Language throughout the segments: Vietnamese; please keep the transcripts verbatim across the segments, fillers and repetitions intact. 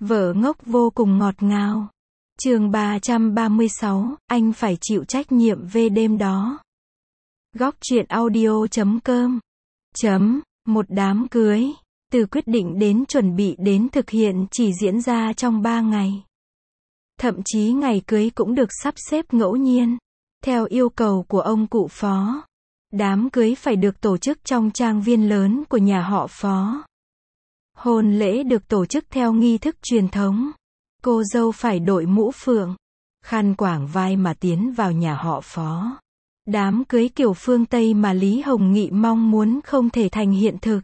Vợ ngốc vô cùng ngọt ngào. Chương ba trăm ba mươi sáu, anh phải chịu trách nhiệm về đêm đó. Góc truyện audio chấm com. Chấm, một đám cưới, từ quyết định đến chuẩn bị đến thực hiện chỉ diễn ra trong ba ngày. Thậm chí ngày cưới cũng được sắp xếp ngẫu nhiên, theo yêu cầu của ông cụ Phó. Đám cưới phải được tổ chức trong trang viên lớn của nhà họ Phó. Hôn lễ được tổ chức theo nghi thức truyền thống. Cô dâu phải đội mũ phượng, khăn quàng vai mà tiến vào nhà họ Phó. Đám cưới kiểu phương Tây mà Lý Hồng Nghị mong muốn không thể thành hiện thực.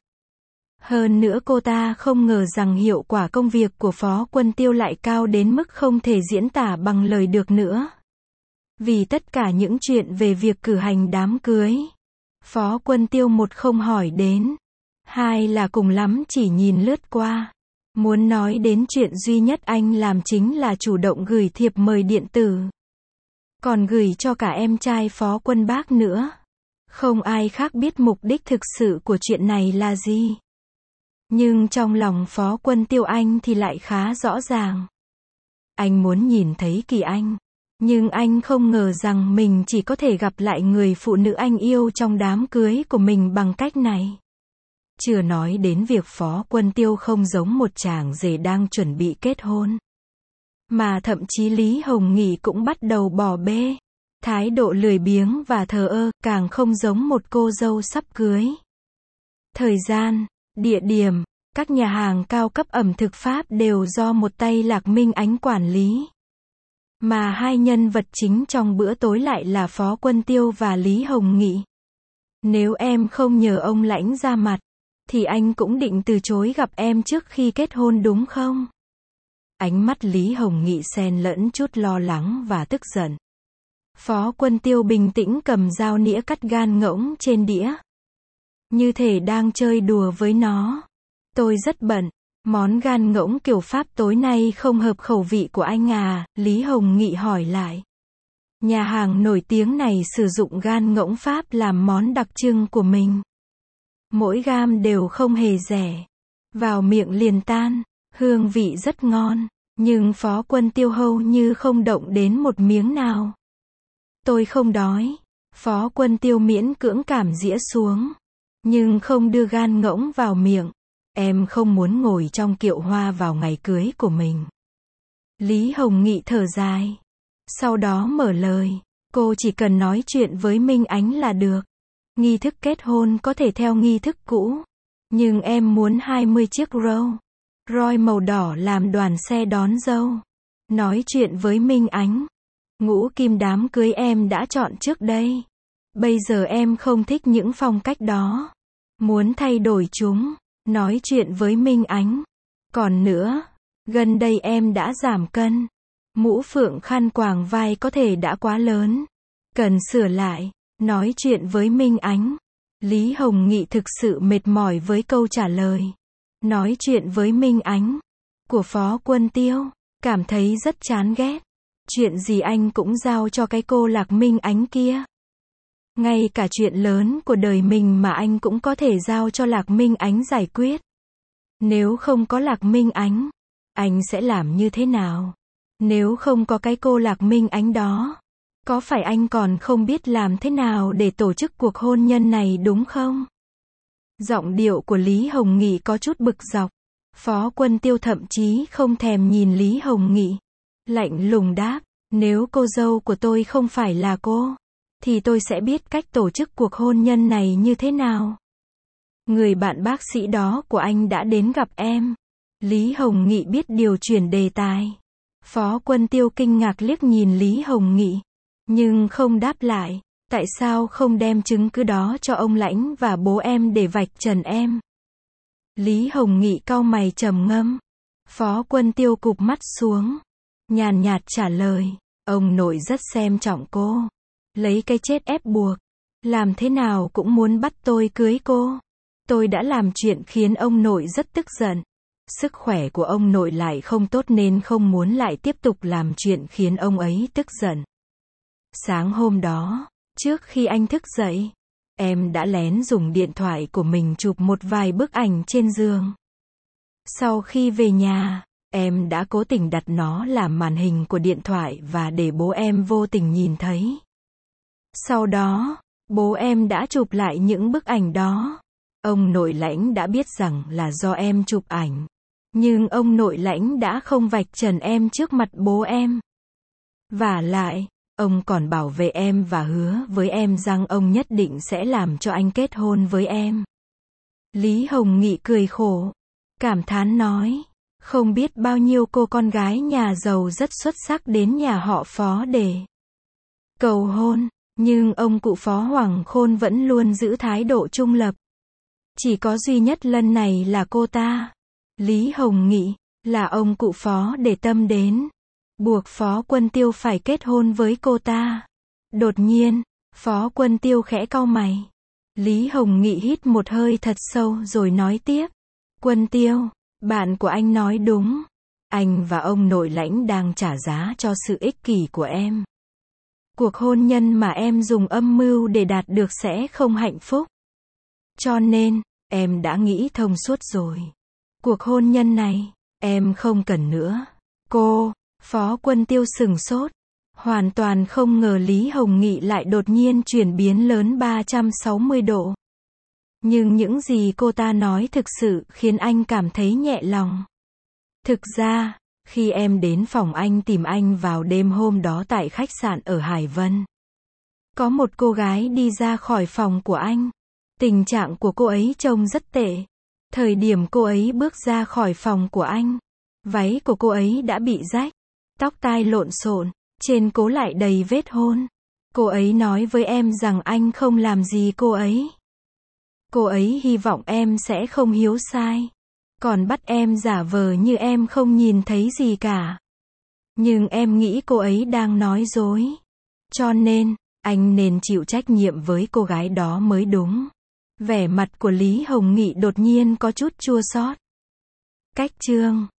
Hơn nữa cô ta không ngờ rằng hiệu quả công việc của Phó Quân Tiêu lại cao đến mức không thể diễn tả bằng lời được nữa. Vì tất cả những chuyện về việc cử hành đám cưới, Phó Quân Tiêu một không hỏi đến, hai là cùng lắm chỉ nhìn lướt qua. Muốn nói đến chuyện duy nhất anh làm chính là chủ động gửi thiệp mời điện tử. Còn gửi cho cả em trai Phó Quân Bác nữa. Không ai khác biết mục đích thực sự của chuyện này là gì. Nhưng trong lòng Phó Quân Tiêu anh thì lại khá rõ ràng. Anh muốn nhìn thấy Kỳ Anh. Nhưng anh không ngờ rằng mình chỉ có thể gặp lại người phụ nữ anh yêu trong đám cưới của mình bằng cách này. Chưa nói đến việc Phó Quân Tiêu không giống một chàng rể đang chuẩn bị kết hôn. Mà thậm chí Lý Hồng Nghị cũng bắt đầu bỏ bê. Thái độ lười biếng và thờ ơ, càng không giống một cô dâu sắp cưới. Thời gian, địa điểm, các nhà hàng cao cấp ẩm thực Pháp đều do một tay Lạc Minh Ánh quản lý. Mà hai nhân vật chính trong bữa tối lại là Phó Quân Tiêu và Lý Hồng Nghị. Nếu em không nhờ ông Lãnh ra mặt, thì anh cũng định từ chối gặp em trước khi kết hôn đúng không? Ánh mắt Lý Hồng Nghị xen lẫn chút lo lắng và tức giận. Phó Quân Tiêu bình tĩnh cầm dao nĩa cắt gan ngỗng trên đĩa. Như thể đang chơi đùa với nó. Tôi rất bận. Món gan ngỗng kiểu Pháp tối nay không hợp khẩu vị của anh à? Lý Hồng Nghị hỏi lại. Nhà hàng nổi tiếng này sử dụng gan ngỗng Pháp làm món đặc trưng của mình. Mỗi gam đều không hề rẻ. Vào miệng liền tan. Hương vị rất ngon. Nhưng Phó Quân Tiêu hầu như không động đến một miếng nào. Tôi không đói. Phó Quân Tiêu miễn cưỡng cảm dĩa xuống. Nhưng không đưa gan ngỗng vào miệng. Em không muốn ngồi trong kiệu hoa vào ngày cưới của mình. Lý Hồng Nghị thở dài. Sau đó mở lời. Cô chỉ cần nói chuyện với Minh Ánh là được. Nghi thức kết hôn có thể theo nghi thức cũ. Nhưng em muốn hai mươi chiếc Rolls Royce màu đỏ làm đoàn xe đón dâu. Nói chuyện với Minh Ánh. Ngũ kim đám cưới em đã chọn trước đây. Bây giờ em không thích những phong cách đó. Muốn thay đổi chúng. Nói chuyện với Minh Ánh. Còn nữa, gần đây em đã giảm cân. Mũ phượng khăn quàng vai có thể đã quá lớn. Cần sửa lại. Nói chuyện với Minh Ánh. Lý Hồng Nghị thực sự mệt mỏi với câu trả lời. Nói chuyện với Minh Ánh. Của Phó Quân Tiêu. Cảm thấy rất chán ghét. Chuyện gì anh cũng giao cho cái cô Lạc Minh Ánh kia. Ngay cả chuyện lớn của đời mình mà anh cũng có thể giao cho Lạc Minh Ánh giải quyết. Nếu không có Lạc Minh Ánh, anh sẽ làm như thế nào? Nếu không có cái cô Lạc Minh Ánh đó, có phải anh còn không biết làm thế nào để tổ chức cuộc hôn nhân này đúng không? Giọng điệu của Lý Hồng Nghị có chút bực dọc. Phó Quân Tiêu thậm chí không thèm nhìn Lý Hồng Nghị. Lạnh lùng đáp, nếu cô dâu của tôi không phải là cô, thì tôi sẽ biết cách tổ chức cuộc hôn nhân này như thế nào. Người bạn bác sĩ đó của anh đã đến gặp em. Lý Hồng Nghị biết điều chuyển đề tài. Phó Quân Tiêu kinh ngạc liếc nhìn Lý Hồng Nghị. Nhưng không đáp lại. Tại sao không đem chứng cứ đó cho ông Lãnh và bố em để vạch trần em? Lý Hồng Nghị cau mày trầm ngâm. Phó Quân Tiêu cụp mắt xuống. Nhàn nhạt trả lời. Ông nội rất xem trọng cô. Lấy cái chết ép buộc. Làm thế nào cũng muốn bắt tôi cưới cô. Tôi đã làm chuyện khiến ông nội rất tức giận. Sức khỏe của ông nội lại không tốt nên không muốn lại tiếp tục làm chuyện khiến ông ấy tức giận. Sáng hôm đó, trước khi anh thức dậy, em đã lén dùng điện thoại của mình chụp một vài bức ảnh trên giường. Sau khi về nhà, Em đã cố tình đặt nó làm màn hình của điện thoại và để bố em vô tình nhìn thấy. Sau đó, bố em đã chụp lại những bức ảnh đó. Ông nội lãnh đã biết rằng là do em chụp ảnh. Nhưng ông nội lãnh đã không vạch trần em trước mặt bố em. Vả lại, ông còn bảo vệ em và hứa với em rằng ông nhất định sẽ làm cho anh kết hôn với em. Lý Hồng Nghị cười khổ, cảm thán nói, không biết bao nhiêu cô con gái nhà giàu rất xuất sắc đến nhà họ Phó để cầu hôn, nhưng ông cụ Phó Hoàng Khôn vẫn luôn giữ thái độ trung lập. Chỉ có duy nhất lần này là cô ta, Lý Hồng Nghị, là ông cụ Phó để tâm đến, buộc Phó Quân Tiêu phải kết hôn với cô ta. Đột nhiên, Phó Quân Tiêu khẽ cau mày. Lý Hồng Nghị hít một hơi thật sâu rồi nói tiếp. Quân Tiêu, bạn của anh nói đúng. Anh và ông nội lãnh đang trả giá cho sự ích kỷ của em. Cuộc hôn nhân mà em dùng âm mưu để đạt được sẽ không hạnh phúc. Cho nên, em đã nghĩ thông suốt rồi. Cuộc hôn nhân này, em không cần nữa. Cô, Phó Quân Tiêu sửng sốt. Hoàn toàn không ngờ Lý Hồng Nghị lại đột nhiên chuyển biến lớn ba trăm sáu mươi độ. Nhưng những gì cô ta nói thực sự khiến anh cảm thấy nhẹ lòng. Thực ra, khi em đến phòng anh tìm anh vào đêm hôm đó tại khách sạn ở Hải Vân, có một cô gái đi ra khỏi phòng của anh. Tình trạng của cô ấy trông rất tệ. Thời điểm cô ấy bước ra khỏi phòng của anh, váy của cô ấy đã bị rách, tóc tai lộn xộn, trên cố lại đầy vết hôn. Cô ấy nói với em rằng anh không làm gì cô ấy. Cô ấy hy vọng em sẽ không hiếu sai. Còn bắt em giả vờ như em không nhìn thấy gì cả. Nhưng em nghĩ cô ấy đang nói dối. Cho nên, anh nên chịu trách nhiệm với cô gái đó mới đúng. Vẻ mặt của Lý Hồng Nghị đột nhiên có chút chua xót. Cách chương